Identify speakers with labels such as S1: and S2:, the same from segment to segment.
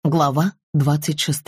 S1: Глава 26.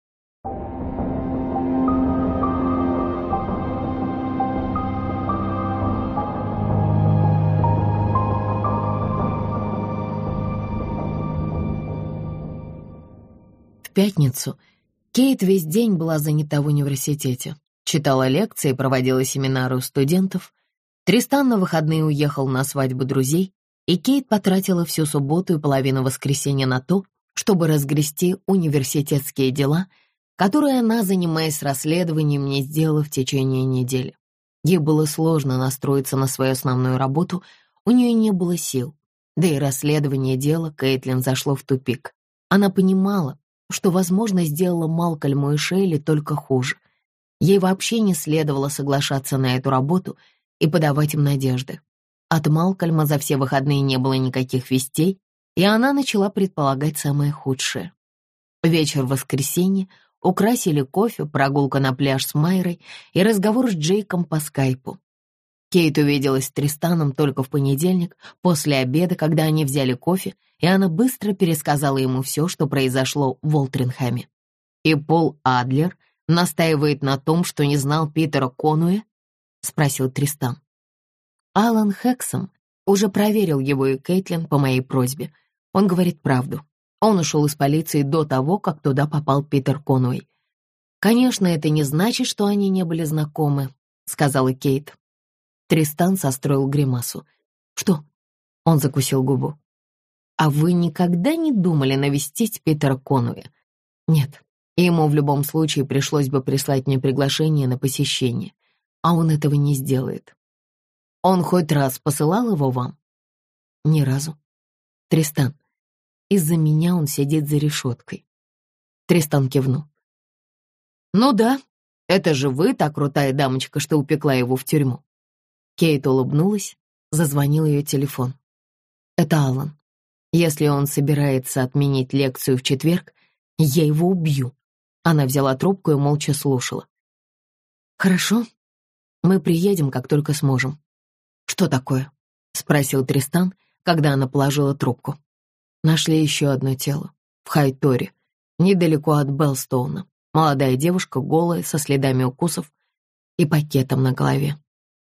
S1: В пятницу Кейт весь день была занята в университете. Читала лекции, проводила семинары у студентов. Тристан на выходные уехал на свадьбу друзей, и Кейт потратила всю субботу и половину воскресенья на то, чтобы разгрести университетские дела, которые она, занимаясь расследованием, не сделала в течение недели. Ей было сложно настроиться на свою основную работу, у нее не было сил. Да и расследование дела Кейтлин зашло в тупик. Она понимала, что, возможно, сделала Малкольму и Шейли только хуже. Ей вообще не следовало соглашаться на эту работу и подавать им надежды. От Малкольма за все выходные не было никаких вестей, и она начала предполагать самое худшее. Вечер в воскресенье украсили кофе, прогулка на пляж с Майрой и разговор с Джейком по скайпу. Кейт увиделась с Тристаном только в понедельник, после обеда, когда они взяли кофе, и она быстро пересказала ему все, что произошло в Уолтренхэме. «И Пол Адлер настаивает на том, что не знал Питера Конуэ?» — спросил Тристан. Алан Хэксом уже проверил его и Кейтлин по моей просьбе. Он говорит правду. Он ушел из полиции до того, как туда попал Питер Конуэй. «Конечно, это не значит, что они не были знакомы», — сказала Кейт. Тристан состроил гримасу. «Что?» — он закусил губу. «А вы никогда не думали навестить Питера Конуэя?» «Нет, ему в любом случае пришлось бы прислать мне приглашение на посещение, а он этого не сделает». «Он хоть раз посылал его вам?» «Ни разу». «Тристан, из-за меня он сидит за решеткой». Тристан кивнул. «Ну да, это же вы, та крутая дамочка, что упекла его в тюрьму». Кейт улыбнулась, зазвонил ее телефон. «Это Алан. Если он собирается отменить лекцию в четверг, я его убью». Она взяла трубку и молча слушала. «Хорошо, мы приедем, как только сможем». «Что такое?» — спросил Тристан, когда она положила трубку. Нашли еще одно тело в Хайторе, недалеко от Беллстоуна. Молодая девушка, голая, со следами укусов и пакетом на голове.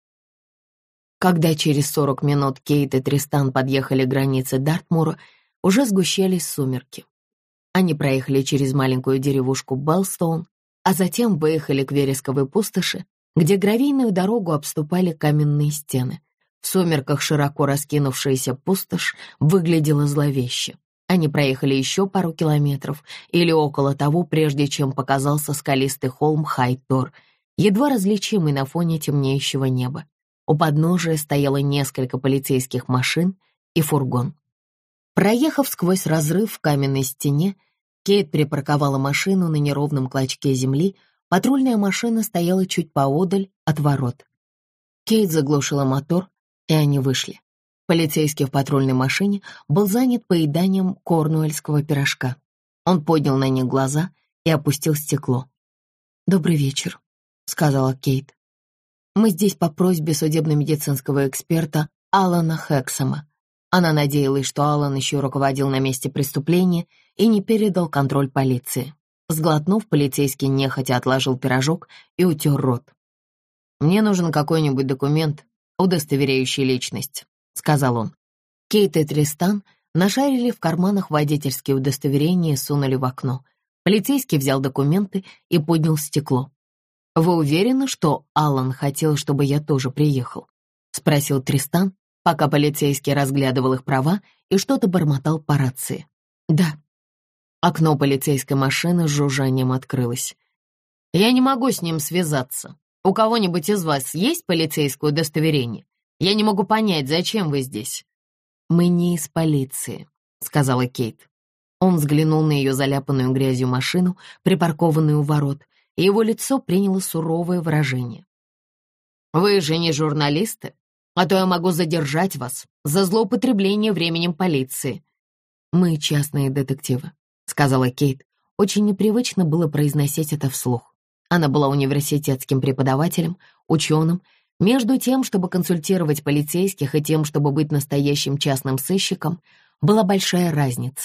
S1: Когда через 40 минут Кейт и Тристан подъехали к границе Дартмура, уже сгущались сумерки. Они проехали через маленькую деревушку Беллстоун, а затем выехали к вересковой пустоши, где гравийную дорогу обступали каменные стены. В сумерках широко раскинувшаяся пустошь выглядела зловеще. Они проехали еще пару километров или около того, прежде чем показался скалистый холм Хайтор, едва различимый на фоне темнеющего неба. У подножия стояло несколько полицейских машин и фургон. Проехав сквозь разрыв в каменной стене, Кейт припарковала машину на неровном клочке земли, патрульная машина стояла чуть поодаль от ворот. Кейт заглушила мотор, и они вышли. Полицейский в патрульной машине был занят поеданием корнуэльского пирожка. Он поднял на них глаза и опустил стекло. «Добрый вечер», — сказала Кейт. «Мы здесь по просьбе судебно-медицинского эксперта Алана Хэксома». Она надеялась, что Алан еще руководил на месте преступления и не передал контроль полиции. Сглотнув, полицейский нехотя отложил пирожок и утер рот. «Мне нужен какой-нибудь документ, удостоверяющий личность», — сказал он. Кейт и Тристан нашарили в карманах водительские удостоверения и сунули в окно. Полицейский взял документы и поднял стекло. «Вы уверены, что Алан хотел, чтобы я тоже приехал?» — спросил Тристан, пока полицейский разглядывал их права и что-то бормотал по рации. «Да». Окно полицейской машины с жужжанием открылось. «Я не могу с ним связаться. У кого-нибудь из вас есть полицейское удостоверение? Я не могу понять, зачем вы здесь?» «Мы не из полиции», — сказала Кейт. Он взглянул на ее заляпанную грязью машину, припаркованную у ворот, и его лицо приняло суровое выражение. «Вы же не журналисты, а то я могу задержать вас за злоупотребление временем полиции». «Мы частные детективы», — сказала Кейт. Очень непривычно было произносить это вслух. Она была университетским преподавателем, ученым. Между тем, чтобы консультировать полицейских, и тем, чтобы быть настоящим частным сыщиком, была большая разница.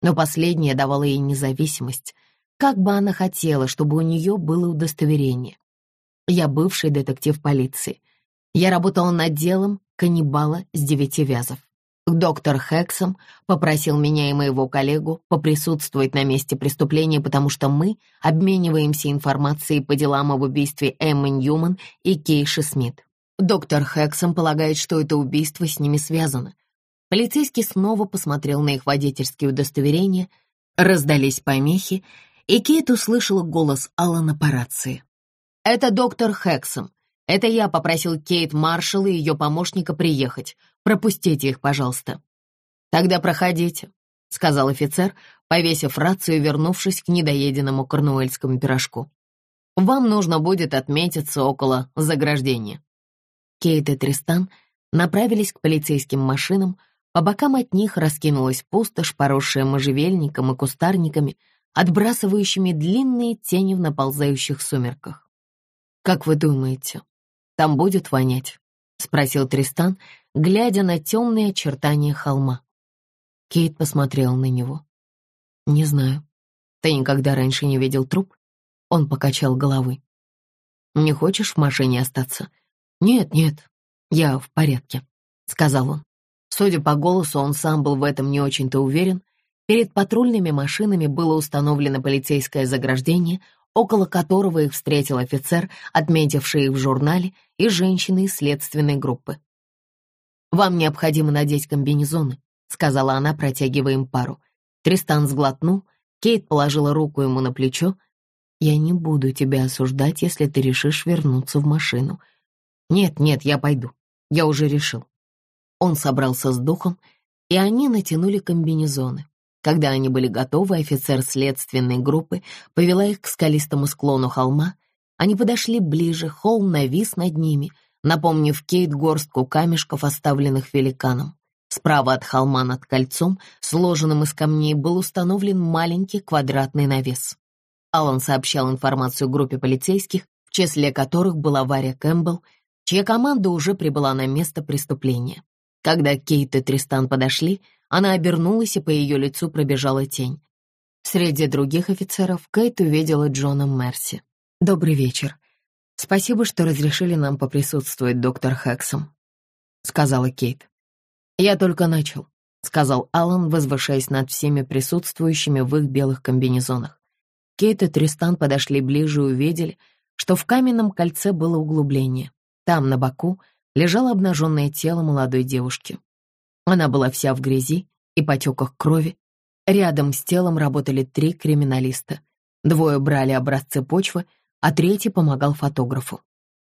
S1: но последнее давало ей независимость. Как бы она хотела, чтобы у нее было удостоверение. Я бывший детектив полиции. Я работала над делом каннибала с 9 вязов. Доктор Хэксом попросил меня и моего коллегу поприсутствовать на месте преступления, потому что мы обмениваемся информацией по делам об убийстве Эммы Ньюман и Кейши Смит. Доктор Хэксом полагает, что это убийство с ними связано. Полицейский снова посмотрел на их водительские удостоверения, раздались помехи, и Кейт услышала голос Алана по рации. «Это доктор Хэксом. Это я попросил Кейт Маршалл и ее помощника приехать. Пропустите их, пожалуйста». «Тогда проходите», — сказал офицер, повесив рацию и вернувшись к недоеденному корнуэльскому пирожку. «Вам нужно будет отметиться около заграждения». Кейт и Тристан направились к полицейским машинам. По бокам от них раскинулась пустошь, поросшая можжевельником и кустарниками, отбрасывающими длинные тени в наползающих сумерках. «Как вы думаете, там будет вонять?» — спросил Тристан, глядя на темные очертания холма. Кейт посмотрел на него. «Не знаю. Ты никогда раньше не видел труп?» Он покачал головой. «Не хочешь в машине остаться?» «Нет, я в порядке», — сказал он. Судя по голосу, он сам был в этом не очень-то уверен. Перед патрульными машинами было установлено полицейское заграждение, около которого их встретил офицер, отметивший их в журнале, и женщины из следственной группы. «Вам необходимо надеть комбинезоны», — сказала она, протягивая им пару. Тристан сглотнул, Кейт положила руку ему на плечо. «Я не буду тебя осуждать, если ты решишь вернуться в машину». «Нет, я пойду. Я уже решил». Он собрался с духом, и они натянули комбинезоны. Когда они были готовы, офицер следственной группы повела их к скалистому склону холма. Они подошли ближе, холм навис над ними, напомнив Кейт горстку камешков, оставленных великаном. Справа от холма над кольцом, сложенным из камней, был установлен маленький квадратный навес. Алан сообщал информацию группе полицейских, в числе которых была Варя Кэмпбелл, чья команда уже прибыла на место преступления. Когда Кейт и Тристан подошли, она обернулась, и по ее лицу пробежала тень. Среди других офицеров Кейт увидела Джона Мерси. «Добрый вечер. Спасибо, что разрешили нам поприсутствовать, доктор Хэксом», — сказала Кейт. «Я только начал», — сказал Алан, возвышаясь над всеми присутствующими в их белых комбинезонах. Кейт и Тристан подошли ближе и увидели, что в каменном кольце было углубление. Там, на боку, лежало обнаженное тело молодой девушки. Она была вся в грязи и потеках крови. Рядом с телом работали 3 криминалиста. 2 брали образцы почвы, а 3 помогал фотографу.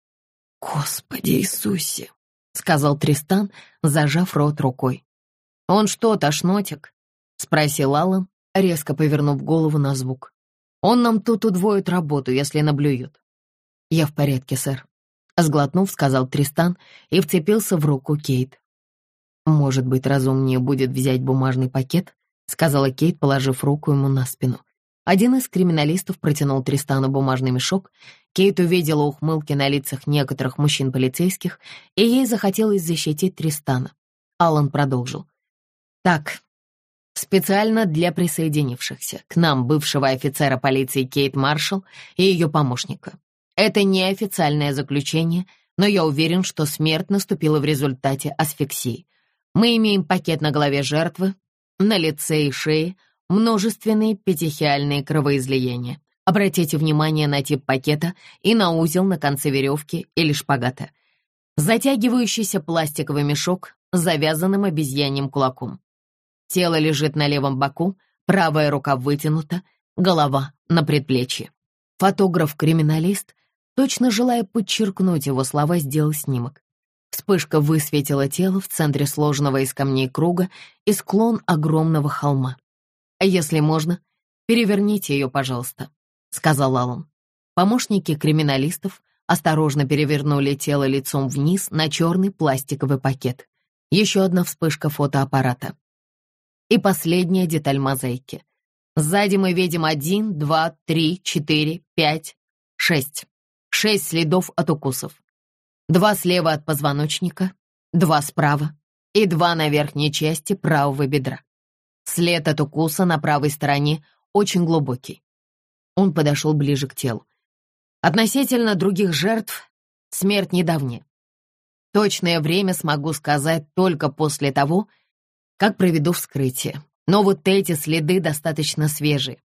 S1: «Господи Иисусе!» — сказал Тристан, зажав рот рукой. «Он что, тошнотик?» — спросил Аллан, резко повернув голову на звук. «Он нам тут удвоит работу, если наблюет». «Я в порядке, сэр», — сглотнув, сказал Тристан и вцепился в руку Кейт. «Может быть, разумнее будет взять бумажный пакет?» — сказала Кейт, положив руку ему на спину. Один из криминалистов протянул Тристану бумажный мешок. Кейт увидела ухмылки на лицах некоторых мужчин-полицейских, и ей захотелось защитить Тристана. Аллан продолжил. «Так, специально для присоединившихся к нам бывшего офицера полиции Кейт Маршалл и ее помощника. Это неофициальное заключение, но я уверен, что смерть наступила в результате асфиксии. Мы имеем пакет на голове жертвы, на лице и шее, множественные петехиальные кровоизлияния. Обратите внимание на тип пакета и на узел на конце веревки или шпагата. Затягивающийся пластиковый мешок с завязанным обезьяньим кулаком. Тело лежит на левом боку, правая рука вытянута, голова на предплечье. Фотограф-криминалист, точно желая подчеркнуть его слова, сделал снимок. Вспышка высветила тело в центре сложенного из камней круга и склон огромного холма. «Если можно, переверните ее, пожалуйста», — сказал Аллан. Помощники криминалистов осторожно перевернули тело лицом вниз на черный пластиковый пакет. Еще одна вспышка фотоаппарата. И последняя деталь мозаики. Сзади мы видим 1, 2, 3, 4, 5, 6. 6 следов от укусов. 2 слева от позвоночника, 2 справа и 2 на верхней части правого бедра. След от укуса на правой стороне очень глубокий. Он подошел ближе к телу. Относительно других жертв смерть недавняя. Точное время смогу сказать только после того, как проведу вскрытие. Но вот эти следы достаточно свежие.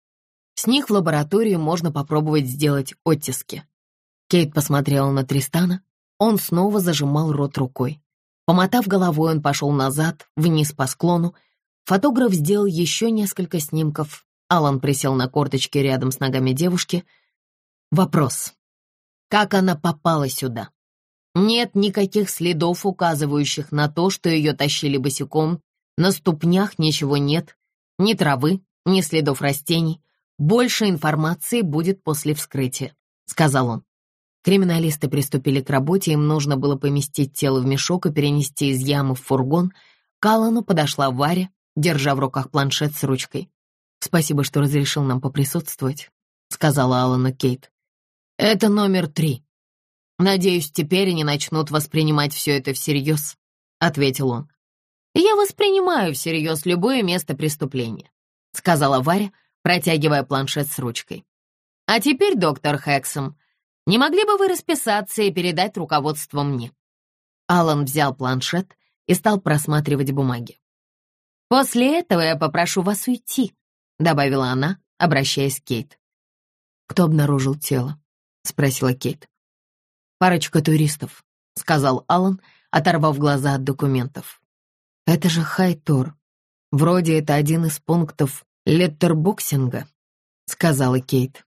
S1: С них в лабораторию можно попробовать сделать оттиски. Кейт посмотрела на Тристана. Он снова зажимал рот рукой. Помотав головой, он пошел назад, вниз по склону. Фотограф сделал еще несколько снимков. Алан присел на корточки рядом с ногами девушки. Вопрос. Как она попала сюда? Нет никаких следов, указывающих на то, что ее тащили босиком. На ступнях ничего нет. Ни травы, ни следов растений. Больше информации будет после вскрытия, сказал он. Криминалисты приступили к работе, им нужно было поместить тело в мешок и перенести из ямы в фургон. К Аллану подошла Варя, держа в руках планшет с ручкой. «Спасибо, что разрешил нам поприсутствовать», — сказала Аллану Кейт. «Это номер 3. Надеюсь, теперь они начнут воспринимать все это всерьез», — ответил он. «Я воспринимаю всерьез любое место преступления», — сказала Варя, протягивая планшет с ручкой. «А теперь, доктор Хэксом, не могли бы вы расписаться и передать руководство мне?» Аллан взял планшет и стал просматривать бумаги. «После этого я попрошу вас уйти», — добавила она, обращаясь к Кейт. «Кто обнаружил тело?» — спросила Кейт. «Парочка туристов», — сказал Аллан, оторвав глаза от документов. «Это же Хай-Тор. Вроде это один из пунктов леттербоксинга», — сказала Кейт.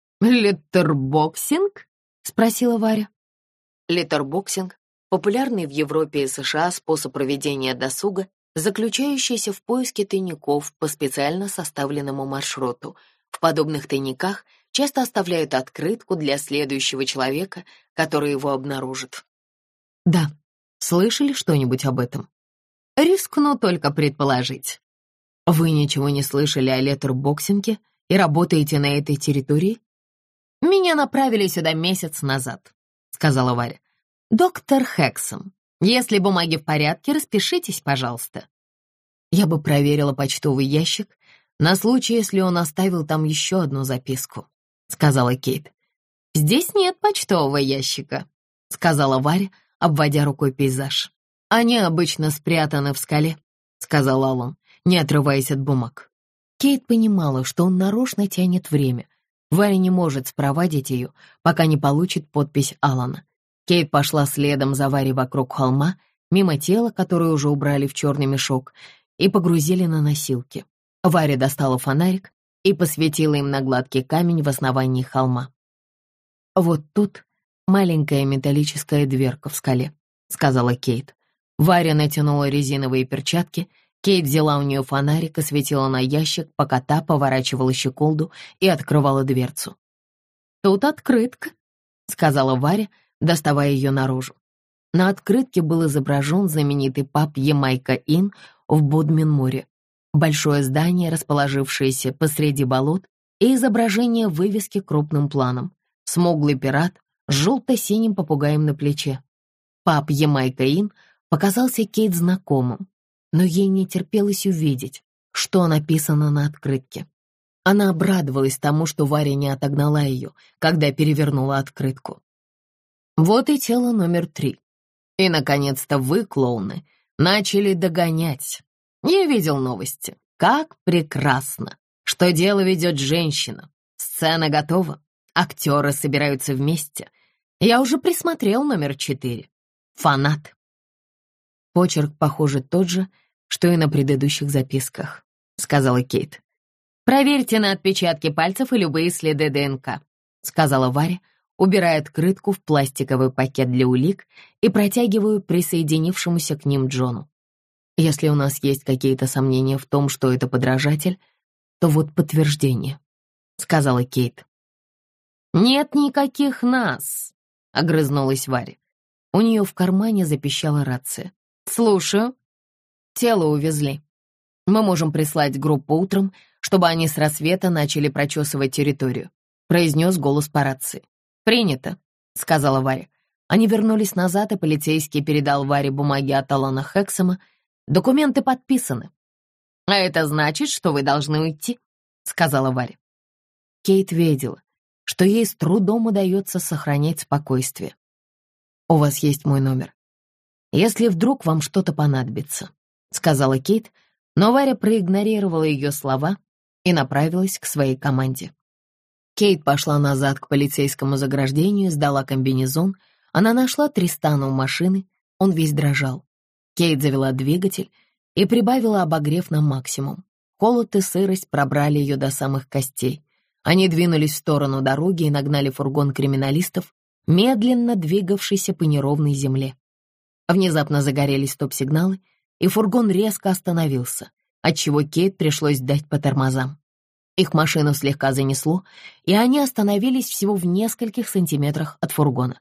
S1: «Леттербоксинг?» — спросила Варя. Леттербоксинг — популярный в Европе и США способ проведения досуга, заключающийся в поиске тайников по специально составленному маршруту. В подобных тайниках часто оставляют открытку для следующего человека, который его обнаружит. «Да, слышали что-нибудь об этом?» «Рискну только предположить». «Вы ничего не слышали о леттербоксинге и работаете на этой территории?» «Меня направили сюда месяц назад», — сказала Варя. «Доктор Хэксом, если бумаги в порядке, распишитесь, пожалуйста». «Я бы проверила почтовый ящик на случай, если он оставил там еще одну записку», — сказала Кейт. «Здесь нет почтового ящика», — сказала Варя, обводя рукой пейзаж. «Они обычно спрятаны в скале», — сказал Аллан, не отрываясь от бумаг. Кейт понимала, что он нарочно тянет время. Варя не может спровадить ее, пока не получит подпись Аллана. Кейт пошла следом за Варей вокруг холма, мимо тела, которое уже убрали в черный мешок, и погрузили на носилки. Варя достала фонарик и посветила им на гладкий камень в основании холма. «Вот тут маленькая металлическая дверка в скале», — сказала Кейт. Варя натянула резиновые перчатки. Кейт взяла у нее фонарик и светила на ящик, пока та поворачивала щеколду и открывала дверцу. «Тут открытка», — сказала Варя, доставая ее наружу. На открытке был изображен знаменитый паб «Ямайка-Инн» в Бодмин-море. Большое здание, расположившееся посреди болот, и изображение вывески крупным планом. Смуглый пират с желто-синим попугаем на плече. Паб «Ямайка-Инн» показался Кейт знакомым, но ей не терпелось увидеть, что написано на открытке. Она обрадовалась тому, что Варя не отогнала ее, когда перевернула открытку. Вот и тело номер 3. И, наконец-то, вы, клоуны, начали догонять. Я видел новости. Как прекрасно, что дело ведет женщина. Сцена готова. Актеры собираются вместе. Я уже присмотрел номер 4. Фанат. Почерк, похоже, тот же, что и на предыдущих записках, сказала Кейт. «Проверьте на отпечатки пальцев и любые следы ДНК», сказала Варя, убирая открытку в пластиковый пакет для улик и протягиваю присоединившемуся к ним Джону. «Если у нас есть какие-то сомнения в том, что это подражатель, то вот подтверждение», сказала Кейт. «Нет никаких нас», огрызнулась Варя. У нее в кармане запищала рация. «Слушаю. Тело увезли. Мы можем прислать группу утром, чтобы они с рассвета начали прочесывать территорию», произнес голос по рации. «Принято», — сказала Варя. Они вернулись назад, и полицейский передал Варе бумаги от Алана Хэксома. Документы подписаны. «А это значит, что вы должны уйти», — сказала Варя. Кейт видела, что ей с трудом удается сохранять спокойствие. «У вас есть мой номер. Если вдруг вам что-то понадобится», — сказала Кейт, но Варя проигнорировала ее слова и направилась к своей команде. Кейт пошла назад к полицейскому заграждению, сдала комбинезон. Она нашла Тристана у машины, он весь дрожал. Кейт завела двигатель и прибавила обогрев на максимум. Холод и сырость пробрали ее до самых костей. Они двинулись в сторону дороги и нагнали фургон криминалистов, медленно двигавшийся по неровной земле. Внезапно загорелись стоп-сигналы, и фургон резко остановился, отчего Кейт пришлось дать по тормозам. Их машину слегка занесло, и они остановились всего в нескольких сантиметрах от фургона.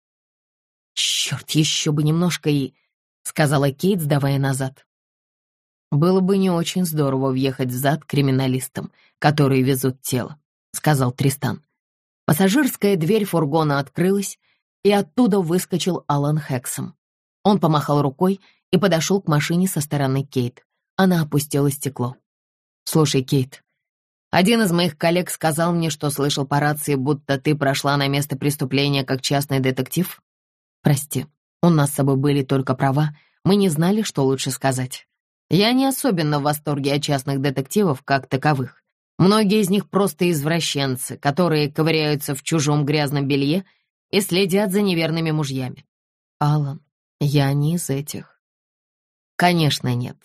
S1: «Черт, еще бы немножко и...» — сказала Кейт, сдавая назад. «Было бы не очень здорово въехать взад криминалистам, которые везут тело», — сказал Тристан. Пассажирская дверь фургона открылась, и оттуда выскочил Алан Хексом. Он помахал рукой и подошел к машине со стороны Кейт. Она опустила стекло. «Слушай, Кейт, один из моих коллег сказал мне, что слышал по рации, будто ты прошла на место преступления как частный детектив. Прости, у нас с собой были только права, мы не знали, что лучше сказать. Я не особенно в восторге от частных детективов как таковых. Многие из них просто извращенцы, которые ковыряются в чужом грязном белье и следят за неверными мужьями. Алан, я не из этих». «Конечно, нет.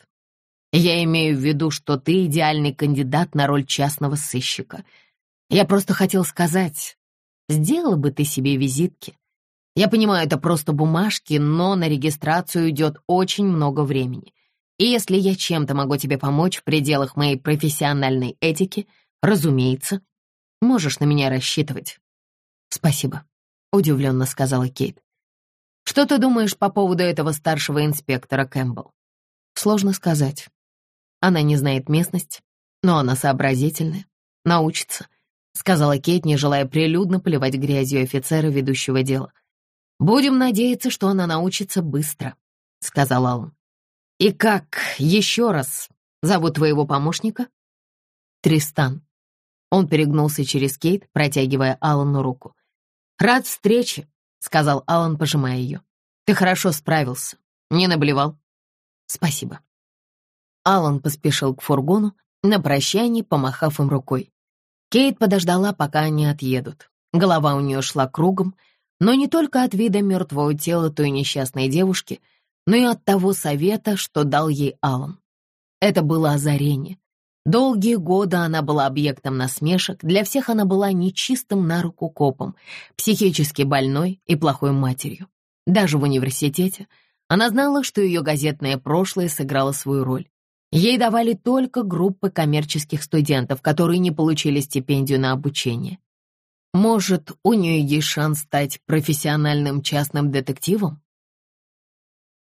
S1: Я имею в виду, что ты идеальный кандидат на роль частного сыщика. Я просто хотел сказать, сделала бы ты себе визитки. Я понимаю, это просто бумажки, но на регистрацию идет очень много времени. И если я чем-то могу тебе помочь в пределах моей профессиональной этики, разумеется, можешь на меня рассчитывать». «Спасибо», — удивленно сказала Кейт. «Что ты думаешь по поводу этого старшего инспектора Кэмпбелл?» «Сложно сказать. Она не знает местность, но она сообразительная, научится», — сказала Кейт, не желая прилюдно поливать грязью офицера, ведущего дело. «Будем надеяться, что она научится быстро», — сказал Алан. «И как, еще раз, зовут твоего помощника?» «Тристан». Он перегнулся через Кейт, протягивая Алану руку. «Рад встрече», — сказал Алан, пожимая ее. «Ты хорошо справился. Не наблевал?» «Спасибо». Алан поспешил к фургону, на прощание помахав им рукой. Кейт подождала, пока они отъедут. Голова у нее шла кругом, но не только от вида мертвого тела той несчастной девушки, но и от того совета, что дал ей Алан. Это было озарение. Долгие годы она была объектом насмешек, для всех она была нечистым на руку копом, психически больной и плохой матерью. Даже в университете она знала, что ее газетное прошлое сыграло свою роль. Ей давали только группы коммерческих студентов, которые не получили стипендию на обучение. Может, у нее есть шанс стать профессиональным частным детективом?